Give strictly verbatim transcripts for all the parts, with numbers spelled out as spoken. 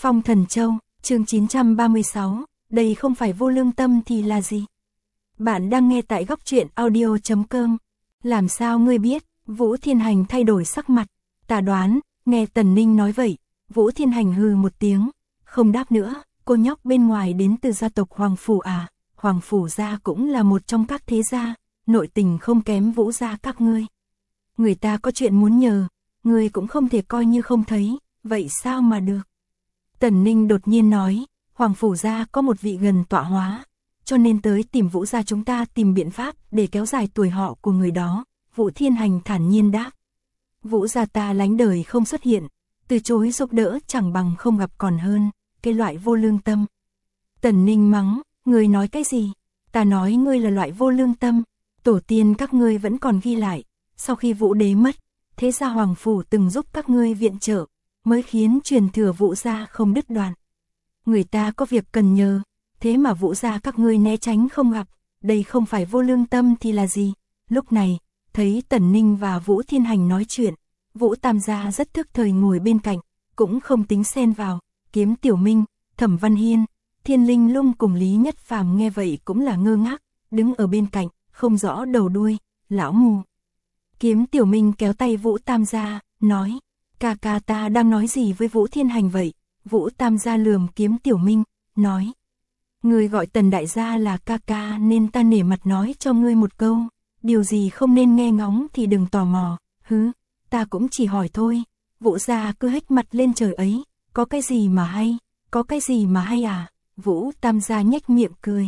Phong Thần Châu, chương chín trăm ba mươi sáu, đây không phải vô lương tâm thì là gì? Bạn đang nghe tại góc truyện audio chấm com. Làm sao ngươi biết? Vũ Thiên Hành thay đổi sắc mặt. Ta đoán, nghe Tần Ninh nói vậy, Vũ Thiên Hành hừ một tiếng, không đáp nữa. Cô nhóc bên ngoài đến từ gia tộc Hoàng Phủ à? Hoàng Phủ gia cũng là một trong các thế gia, nội tình không kém Vũ gia các ngươi. Người ta có chuyện muốn nhờ, ngươi cũng không thể coi như không thấy, vậy sao mà được? Tần Ninh đột nhiên nói, Hoàng Phủ gia có một vị gần tọa hóa, cho nên tới tìm Vũ gia chúng ta tìm biện pháp để kéo dài tuổi họ của người đó. Vũ Thiên Hành thản nhiên đáp. Vũ gia ta lánh đời không xuất hiện, từ chối giúp đỡ chẳng bằng không gặp còn hơn, cái loại vô lương tâm. Tần Ninh mắng, ngươi nói cái gì? Ta nói ngươi là loại vô lương tâm, tổ tiên các ngươi vẫn còn ghi lại, sau khi Vũ đế mất, thế gia Hoàng Phủ từng giúp các ngươi viện trợ, mới khiến truyền thừa Vũ gia không đứt đoạn. Người ta có việc cần nhờ, thế mà Vũ gia các ngươi né tránh không gặp, đây không phải vô lương tâm thì là gì? Lúc này, thấy Tần Ninh và Vũ Thiên Hành nói chuyện, Vũ Tam gia rất thức thời ngồi bên cạnh, cũng không tính xen vào. Kiếm Tiểu Minh, Thẩm Văn Hiên, Thiên Linh Lung cùng Lý Nhất Phàm nghe vậy cũng là ngơ ngác, đứng ở bên cạnh, không rõ đầu đuôi, lão mù. Kiếm Tiểu Minh kéo tay Vũ Tam gia, nói, ca ca ta đang nói gì với Vũ Thiên Hành vậy? Vũ Tam gia lườm Kiếm Tiểu Minh, nói, ngươi gọi Tần đại gia là ca ca nên ta nể mặt nói cho ngươi một câu, điều gì không nên nghe ngóng thì đừng tò mò, hứ, ta cũng chỉ hỏi thôi. Vũ gia cứ hếch mặt lên trời ấy, có cái gì mà hay, có cái gì mà hay à? Vũ Tam gia nhếch miệng cười.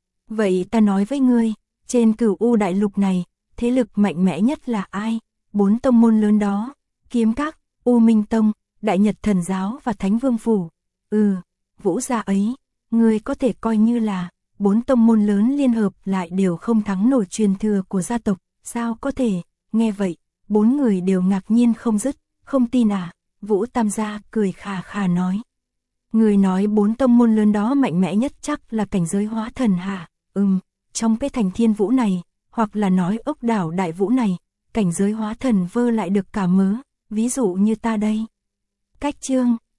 Vậy ta nói với ngươi, trên Cửu U đại lục này, thế lực mạnh mẽ nhất là ai? Bốn tông môn lớn đó, Kiếm Các, U Minh Tông, Đại Nhật Thần Giáo và Thánh Vương Phủ. Ừ, Vũ gia ấy, ngươi có thể coi như là bốn tông môn lớn liên hợp lại đều không thắng nổi truyền thừa của gia tộc, sao có thể? Nghe vậy, bốn người đều ngạc nhiên không dứt, không tin à? Vũ Tam gia cười khà khà nói. Người nói bốn tông môn lớn đó mạnh mẽ nhất chắc là cảnh giới hóa thần hả? Ừm, trong cái thành Thiên Vũ này, hoặc là nói ốc đảo Đại Vũ này, cảnh giới hóa thần vơ lại được cả mớ, ví dụ như ta đây. Cách chương,